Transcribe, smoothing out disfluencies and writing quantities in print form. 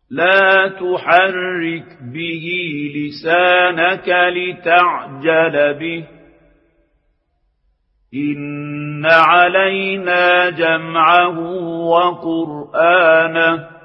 لا تحرك به لسانك لتعجل به إن علينا جمعه وقرآنه